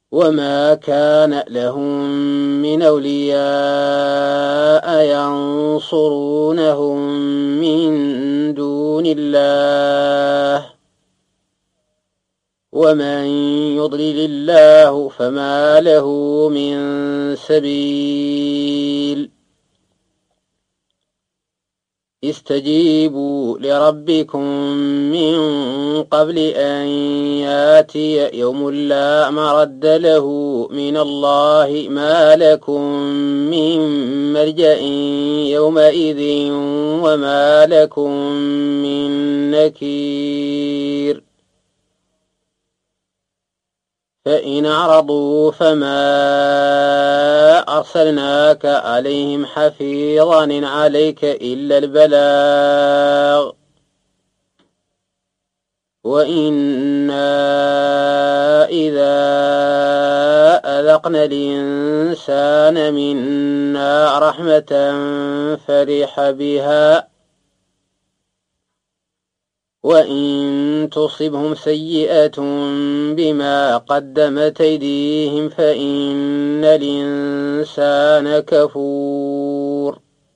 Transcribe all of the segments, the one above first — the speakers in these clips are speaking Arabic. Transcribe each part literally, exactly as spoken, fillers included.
وما كان لهم من أولياء ينصرونهم من دون الله ومن يضلل الله فما له من سبيل استجيبوا لربكم من قبل أن ياتي يوم لا مرد له من الله ما لكم من ملجأ يومئذ وما لكم من نكير فإن أعرضوا فما أرسلناك عليهم حفيظا عليك إلا البلاغ وإنا إذا أذقنا الإنسان منا رحمة فرح بها وإن تصبهم سيئة بما قدمت أيديهم فإن الإنسان كفور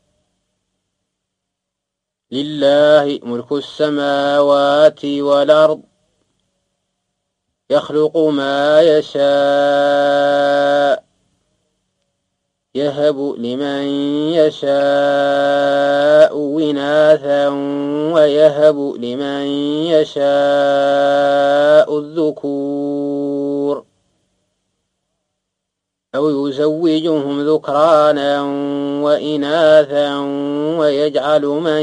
لله ملك السماوات والأرض يخلق ما يشاء يهب لمن يشاء إناثا ويهب لمن يشاء الذكور أو يزوجهم ذكرانا وإناثا ويجعل من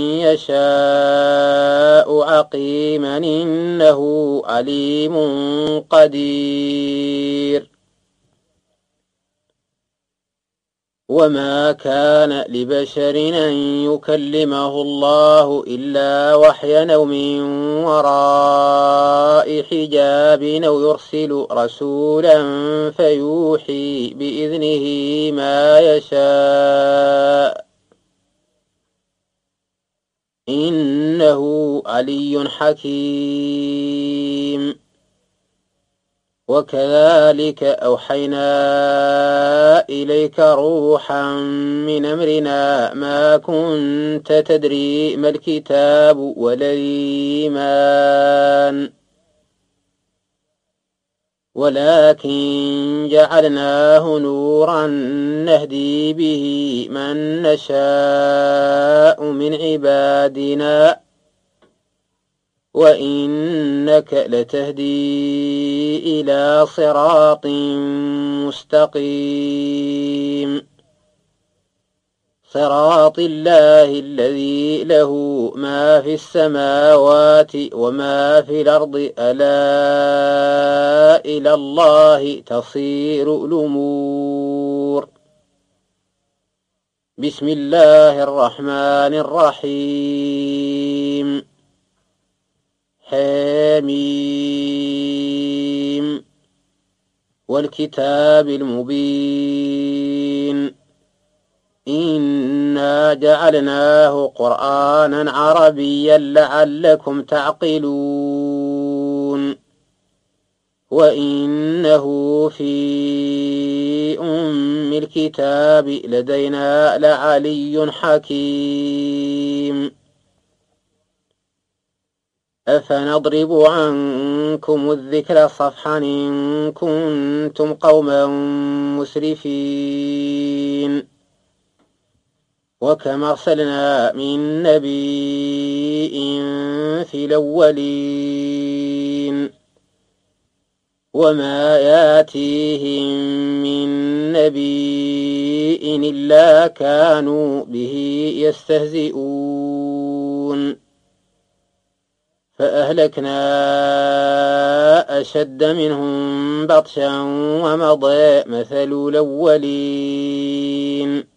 يشاء عقيما إنه عليم قدير وما كان لبشر أن يكلمه الله إلا وحيا أو من وراء حجاب أو يرسل رسولا فيوحي بإذنه ما يشاء إنه علي حكيم وكذلك أوحينا إليك روحا من أمرنا ما كنت تدري ما الكتاب ولا الإيمان ولكن جعلناه نورا نهدي به من نشاء من عبادنا وإنك لتهدي إلى صراط مستقيم صراط الله الذي له ما في السماوات وما في الأرض ألا إلى الله تصير الأمور بسم الله الرحمن الرحيم حميم والكتاب المبين إنا جعلناه قرآنا عربيا لعلكم تعقلون وإنه في أم الكتاب لدينا لعلي حكيم أفنضرب عنكم الذكر صفحا إن كنتم قوما مسرفين وكم أرسلنا من نبي في الأولين وما ياتيهم من نبي إلا كانوا به يستهزئون فأهلكنا أشد منهم بطشا ومضى مثل الأولين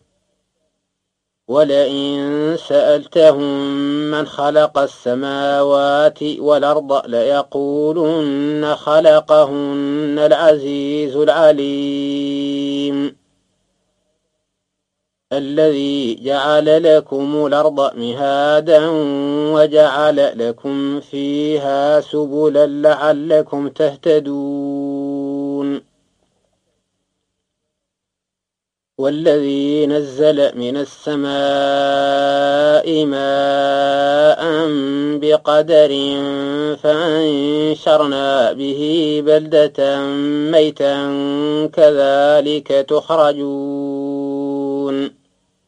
ولئن سألتهم من خلق السماوات والأرض ليقولن خلقهن العزيز العليم الذي جعل لكم الأرض مهادا وجعل لكم فيها سبلا لعلكم تهتدون والذي نزل من السماء ماء بقدر فأنشرنا به بلدة ميتا كذلك تخرجون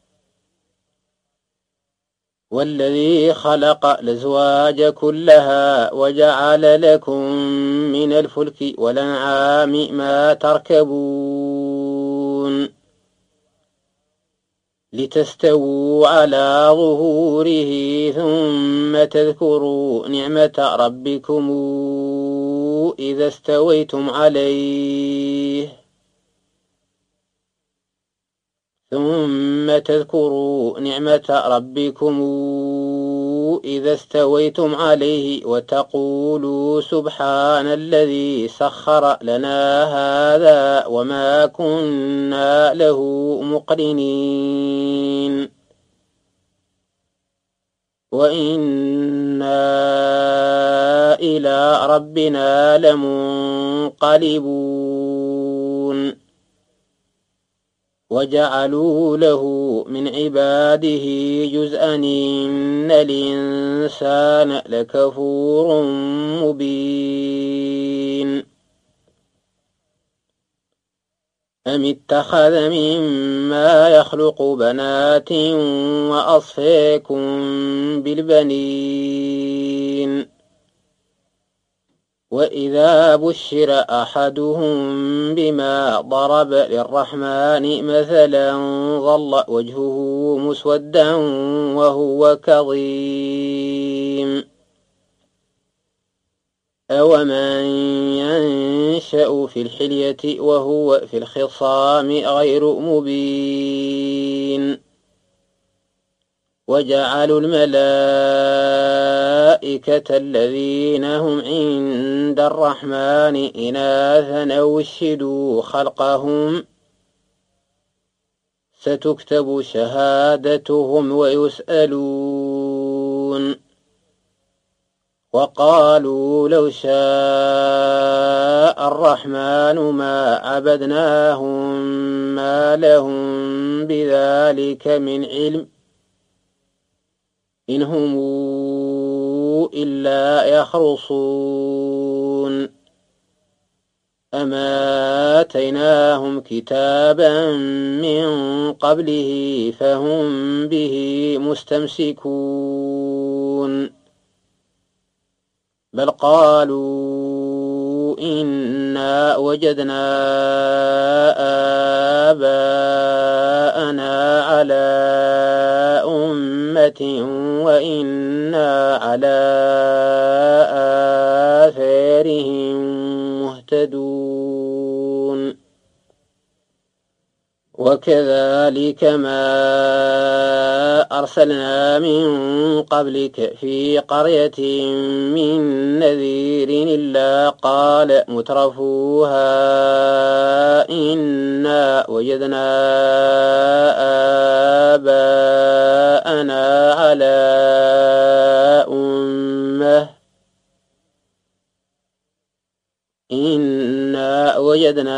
والذي خلق الأزواج كلها وجعل لكم من الفلك والأنعام ما تركبون لتستووا على ظهوره ثم تذكروا نعمة ربكم إذا استويتم عليه ثم تذكروا نعمة ربكم إذا استويتم عليه وتقولوا سبحان الذي سخر لنا هذا وما كنا له مقرنين وإنا إلى ربنا لمنقلبون وجعلوا له من عباده جزءا إن الإنسان لكفور مبين أم اتخذ مما يخلق بنات وأصفاكم بالبنين وإذا بشر أحدهم بما ضرب للرحمن مثلا ظل وجهه مسودا وهو كظيم أومن ينشأ في الحلية وهو في الخصام غير مبين وجعلوا الملائكة الذين هم عند الرحمن إناثا أو اشهدوا خلقهم ستكتب شهادتهم ويسألون وقالوا لو شاء الرحمن ما عبدناهم ما لهم بذلك من علم إن هم إلا يخرصون أما آتيناهم كتابا من قبله فهم به مستمسكون بل قالوا إنا وجدنا آباءنا على أمة وإنا على آثارهم مهتدون وكذلك ما أرسلنا من قبلك في قرية من نذير إلا قال مترفوها إنا وجدنا آباءنا على أمة إنا وجدنا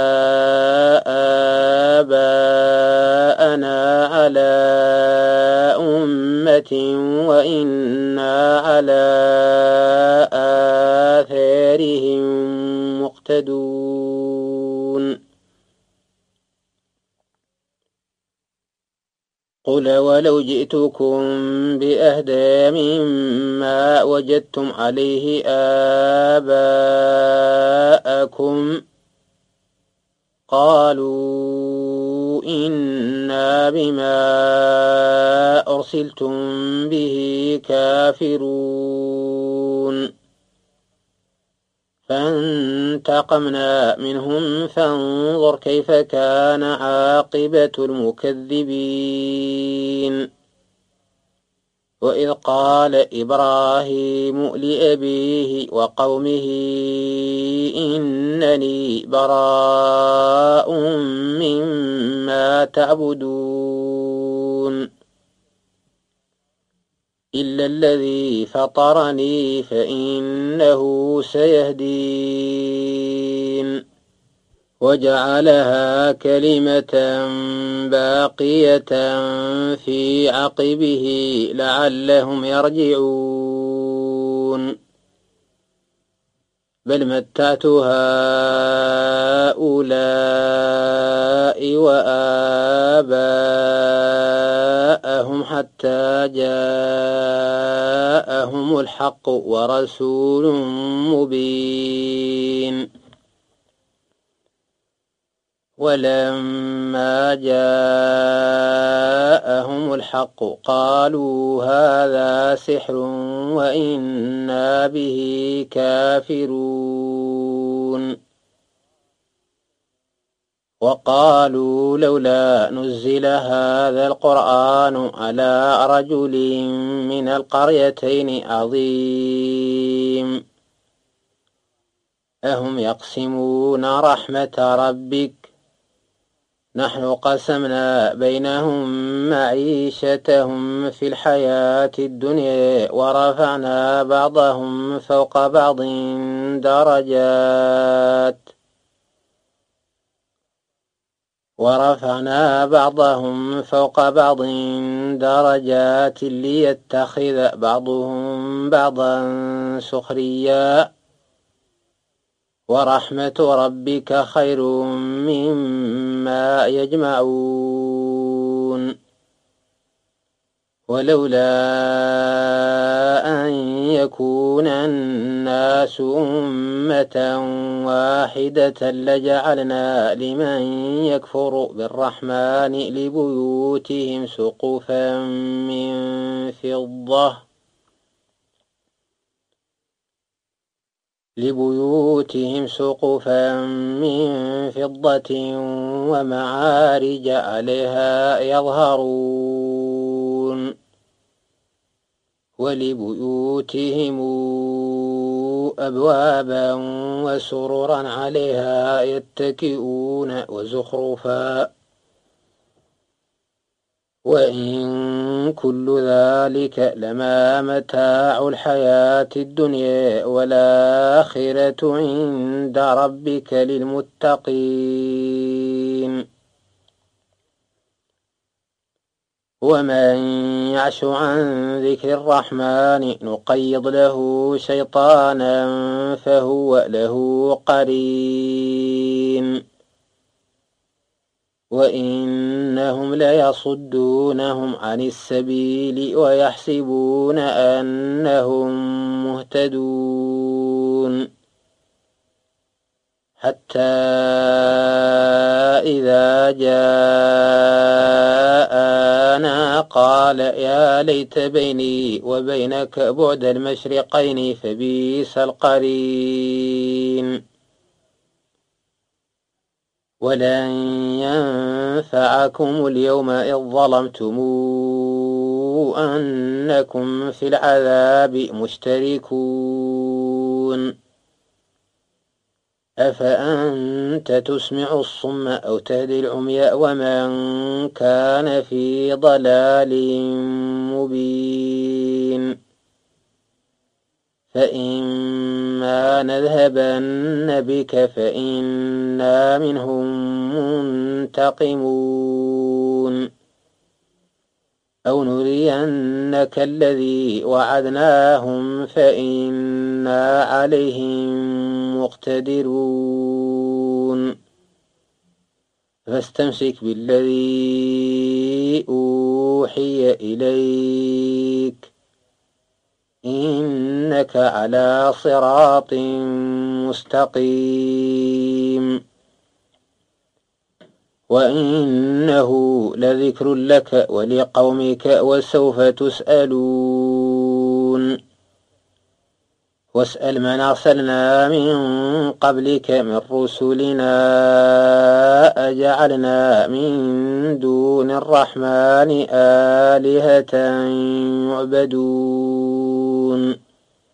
آباءنا على أمة وإنا على آثارهم مقتدون قل ولو جئتكم بأهدى مما وجدتم عليه آباءكم قالوا إنا بما أرسلتم به كافرون فانتقمنا منهم فانظر كيف كان عاقبة المكذبين وإذ قال إبراهيم لأبيه وقومه إنني براء مما تعبدون إلا الذي فطرني فإنه سيهدين وجعلها كلمة باقية في عقبه لعلهم يرجعون بل متعت هؤلاء وآباءهم حتى جاءهم الحق ورسول مبين ولما جاءهم الحق قالوا هذا سحر وإنا به كافرون وقالوا لولا نزل هذا القرآن على رجل من القريتين عظيم أهم يقسمون رحمة ربك نحن قسمنا بينهم معيشتهم في الحياة الدنيا ورفعنا بعضهم فوق بعض درجات ورفعنا بعضهم فوق بعض درجات ليتخذ بعضهم بعضا سخريا ورحمة ربك خير مما يجمعون ولولا أن يكون الناس أمة واحدة لجعلنا لمن يكفر بالرحمن لبيوتهم سقفا من فضة لبيوتهم سقفا من فضة ومعارج عليها يظهرون ولبيوتهم أبوابا وسررا عليها يتكئون وزخرفا وإن كل ذلك لما متاع الحياة الدنيا والآخرة عند ربك للمتقين ومن يعش عن ذكر الرحمن نقيض له شيطانا فهو له قرين وإنهم ليصدونهم عن السبيل ويحسبون أنهم مهتدون حتى إذا جاءنا قال يا ليت بيني وبينك بعد المشرقين فبئس القرين ولن ينفعكم اليوم إذ ظلمتم أنكم في العذاب مشتركون أفأنت تسمع الصم أو تهدي العمي ومن كان في ضلال مبين فإما نذهبن بك فإنا منهم منتقمون أو نرينك الذي وعدناهم فإنا عليهم مقتدرون فاستمسك بالذي أوحي إليك إنك على صراط مستقيم وإنه لذكر لك ولقومك وسوف تسألون واسأل من أرسلنا من قبلك من رسلنا أجعلنا من دون الرحمن آلهة يعبدون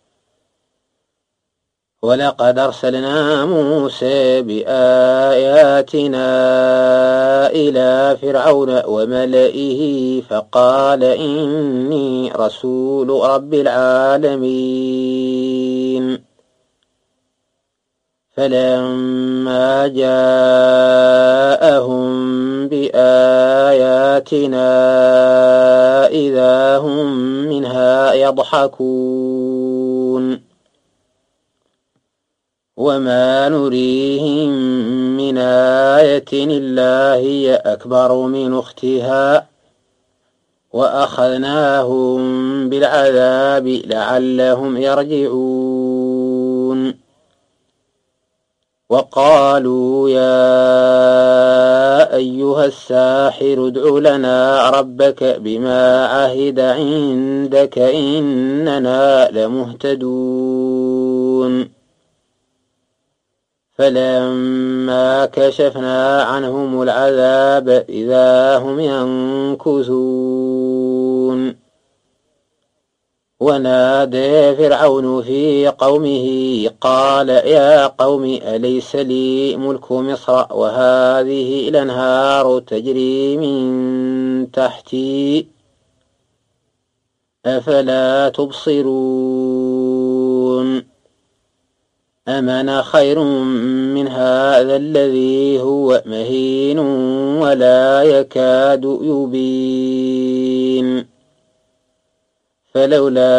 ولقد أرسلنا موسى بآياتنا إلى فرعون وملئه فقال إني رسول رب العالمين فلما جاءهم بآياتنا إذا هم منها يضحكون وما نريهم من آية إلا هي أكبر من أختها وأخذناهم بالعذاب لعلهم يرجعون وقالوا يا أيها الساحر ادع لنا ربك بما عهد عندك إننا لمهتدون فلما كشفنا عنهم العذاب إذا هم ينكثون ونادى فرعون في قومه قال يا قوم أليس لي ملك مصر وهذه الأنهار تجري من تحتي أفلا تبصرون أم أنا خير من هذا الذي هو مهين ولا يكاد يبين فلولا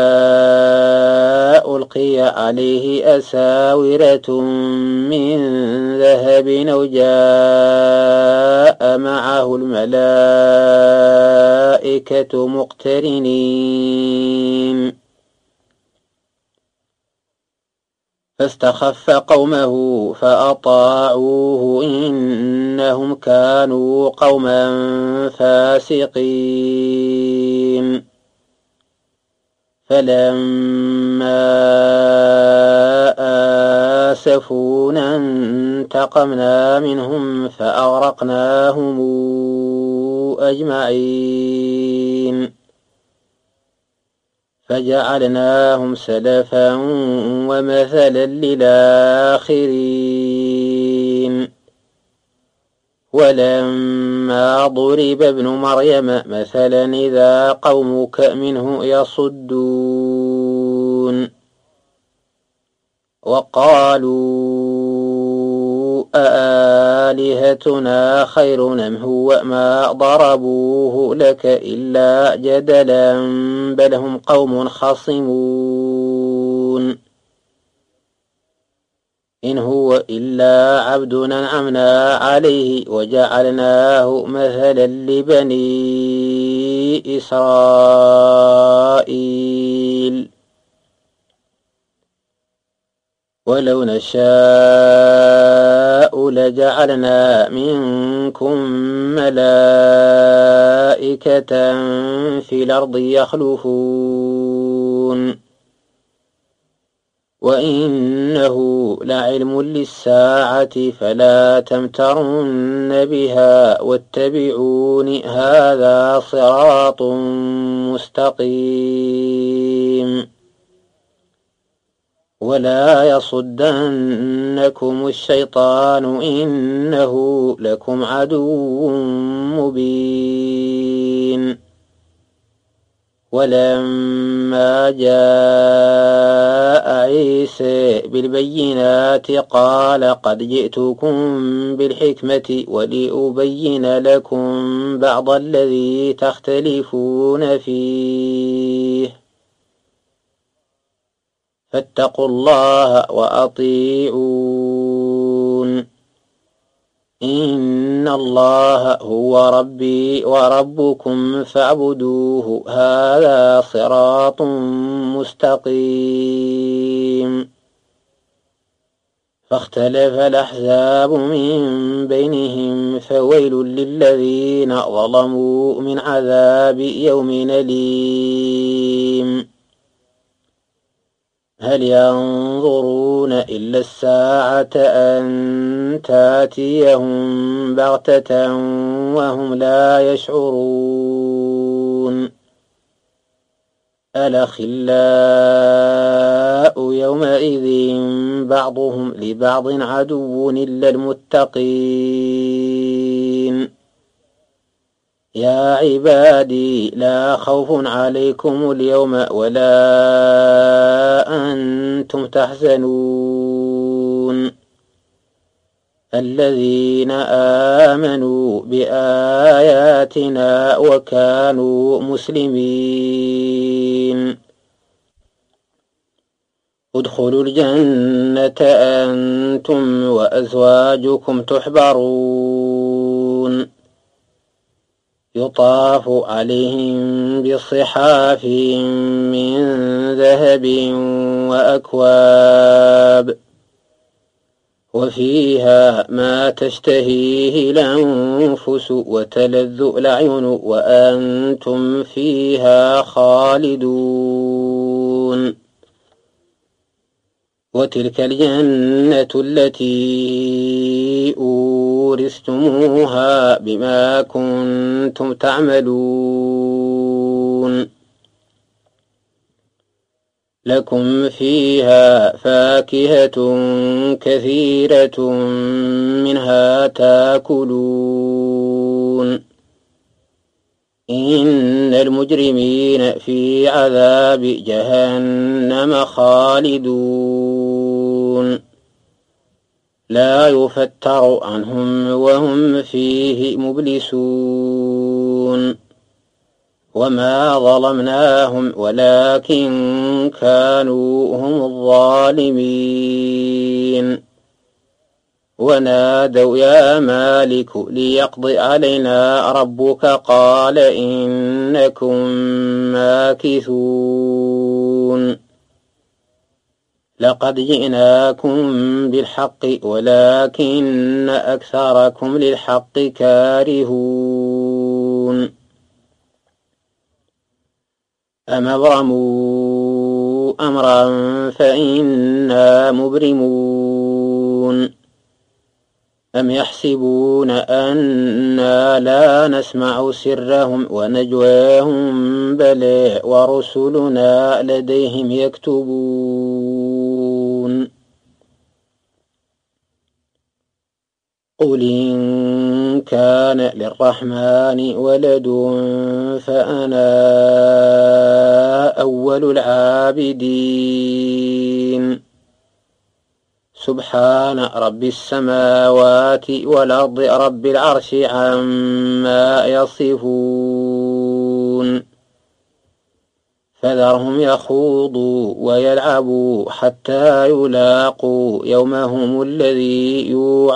ألقي عليه أساورة من ذهب أو جاء معه الملائكة مقترنين فاستخف قومه فأطاعوه إنهم كانوا قوما فاسقين فلما آسفونا انتقمنا منهم فأغرقناهم أجمعين فجعلناهم سلفا ومثلا للآخرين ولما ضرب ابن مريم مثلا إذا قومك منه يصدون وقالوا أآلهتنا خير أم هو ما ضربوه لك إلا جدلا بل هم قوم خصمون إن هو إلا عبد أنعمنا عليه وجعلناه مثلا لبني إسرائيل ولو نشاء لجعلنا منكم ملائكة في الأرض يخلفون وإنه لعلم للساعة فلا تمترن بها واتبعون هذا صراط مستقيم ولا يصدنكم الشيطان إنه لكم عدو مبين ولما جاء عيسى بالبينات قال قد جئتكم بالحكمة ولأبين لكم بعض الذي تختلفون فيه فاتقوا الله وأطيعون إن الله هو ربي وربكم فاعبدوه هذا صراط مستقيم فاختلف الأحزاب من بينهم فويل للذين ظلموا من عذاب يوم أليم هل ينظرون إلا الساعة أن تأتيهم بغتة وهم لا يشعرون الأخلاء يومئذ بعضهم لبعض عدو إلا المتقين يا عبادي لا خوف عليكم اليوم ولا أنتم تحزنون الذين آمنوا بآياتنا وكانوا مسلمين ادخلوا الجنة أنتم وأزواجكم تحبرون يطاف عليهم بصحاف من ذهب وأكواب وفيها ما تشتهيه الأنفس وتلذ الأعين وأنتم فيها خالدون وتلك الجنة التي أورثتموها بما كنتم تعملون لكم فيها فاكهة كثيرة منها تاكلون إن المجرمين في عذاب جهنم خالدون لا يفتر عنهم وهم فيه مبلسون وما ظلمناهم ولكن كانوا هم الظالمين ونادوا يا مالك ليقض علينا ربك قال إنكم ماكثون لقد جئناكم بالحق ولكن أكثركم للحق كارهون أم أبرموا أمرا فإنا مبرمون أم يحسبون أنا لا نسمع سرهم ونجواهم بلى ورسلنا لديهم يكتبون قل إن كان للرحمن ولد فأنا أول العابدين سبحان رب السماوات والأرض رب العرش عما يصفون فذرهم يخوضوا ويلعبوا حتى يلاقوا يومهم الذي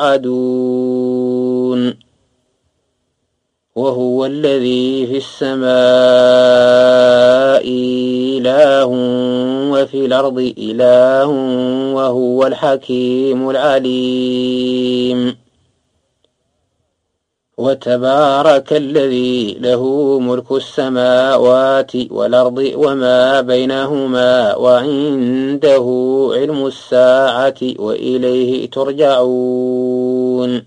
يوعدون وهو الذي في السماء إله وفي الأرض إله وهو الحكيم العليم وتبارك الذي له ملك السماوات والأرض وما بينهما وعنده علم الساعة وإليه ترجعون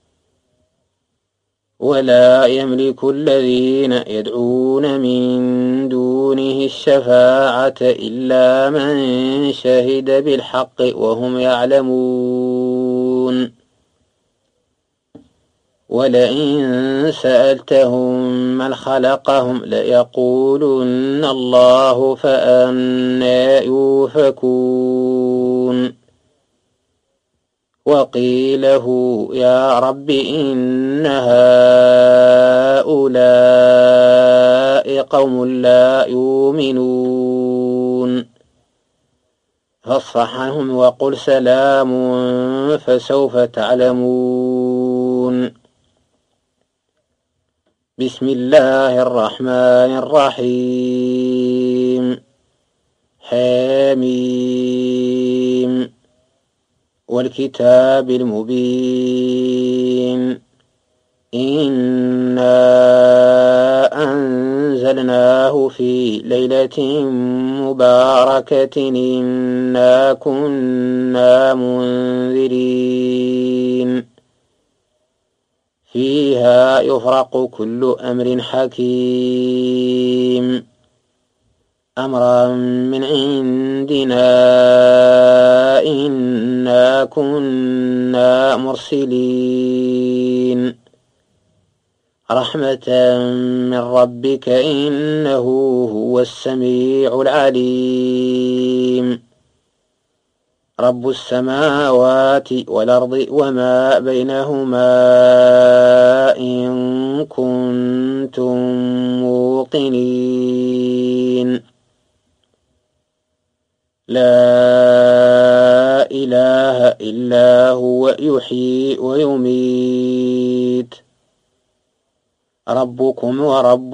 ولا يملك الذين يدعون من دونه الشفاعة إلا من شهد بالحق وهم يعلمون ولئن سألتهم من خلقهم ليقولن الله فأنى يؤفكون وقيله يا رب إن هؤلاء قوم لا يؤمنون فاصفح عنهم وقل سلام فسوف تعلمون بسم الله الرحمن الرحيم حميم والكتاب المبين إنا أنزلناه في ليلة مباركة إنا كنا منذرين فيها يفرق كل أمر حكيم أمرا من عندنا إنا كنا مرسلين رحمة من ربك إنه هو السميع العليم رب السماوات والأرض وما بينهما إن كنتم موقنين لا إله إلا هو يحيي ويميت ربكم ورب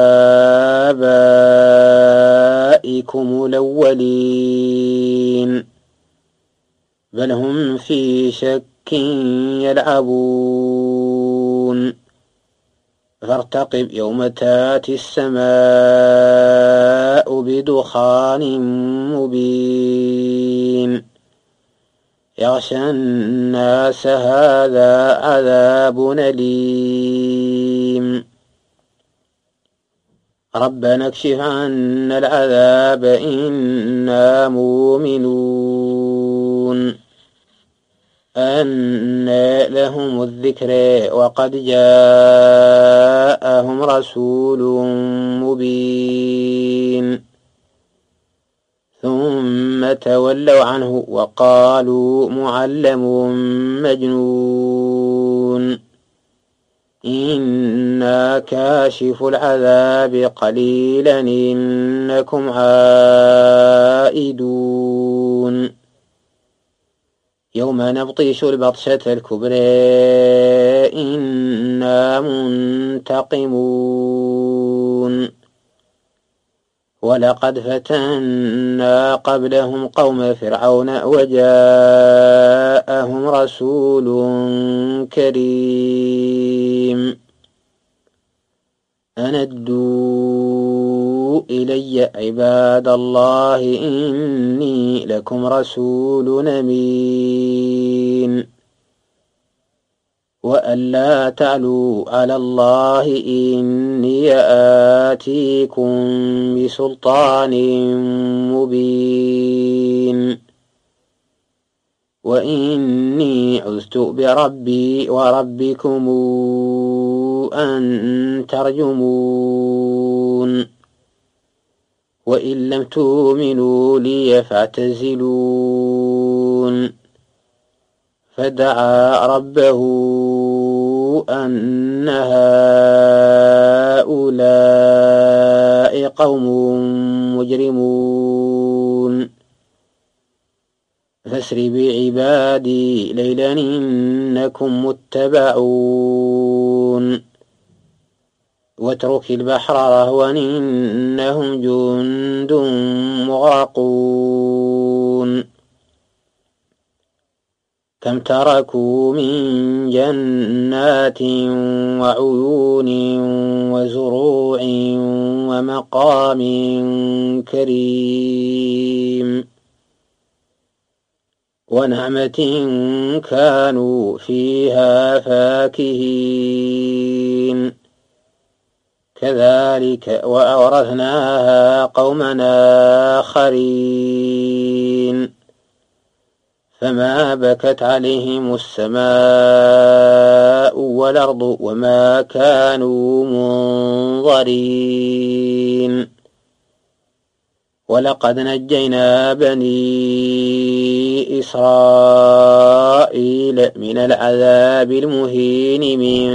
آبائكم الأولين بل هم في شك يلعبون فارتقب يوم تاتي السماء بدخان مبين يغشى الناس هذا عذاب أليم ربنا اكشف عنا العذاب إنا مؤمنون أنى لهم الذكر وقد جاءهم رسول مبين ثم تولوا عنه وقالوا معلم مجنون إنا كاشف العذاب قليلا إنكم عائدون يوم نبطش البطشة الكبرى إنا منتقمون ولقد فتنا قبلهم قوم فرعون وجاءهم رسول كريم أن ادوا إلي عباد الله إني لكم رسول أمين وأن لا تعلوا على الله إني آتيكم بسلطان مبين وإني عذت بربي وربكم أن ترجمون وإن لم تؤمنوا لي فاعتزلون فدعا ربه أن هؤلاء قوم مجرمون فاسر بعبادي ليلا إنكم متبعون واترك البحر رهوا إنهم جند مغرقون كم تركوا من جنات وعيون وزروع ومقام كريم ونعمة كانوا فيها فاكهين كذلك وأورثناها قوما آخرين فما بكت عليهم السماء والأرض وما كانوا منظرين ولقد نجينا بني إسرائيل من العذاب المهين من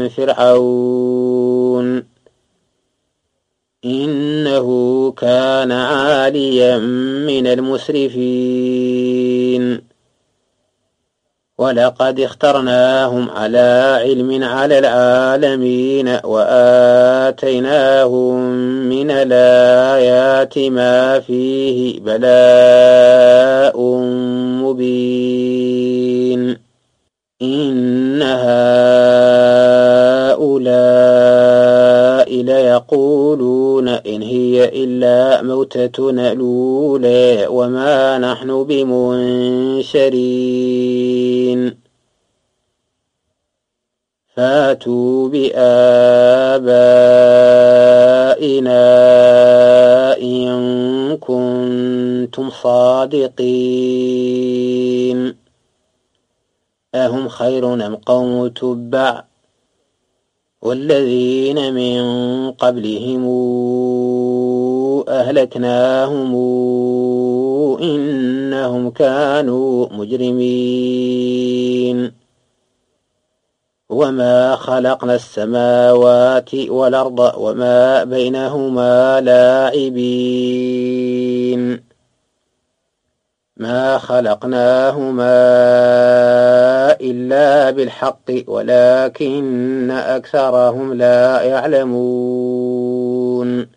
فرعون إنه كان عاليا من المسرفين ولقد اخترناهم على علم على العالمين وآتيناهم من الآيات ما فيه بلاء مبين إن هؤلاء ليقولون إن هي إلا موتتنا الأولى وما نحن بمنشرين فاتوا بآبائنا إن كنتم صادقين أهم خير أم قوم تبع والذين من قبلهم أهلكناهم إنهم كانوا مجرمين وما خلقنا السماوات والأرض وما بينهما لاعبين ما خلقناهما إلا بالحق ولكن أكثرهم لا يعلمون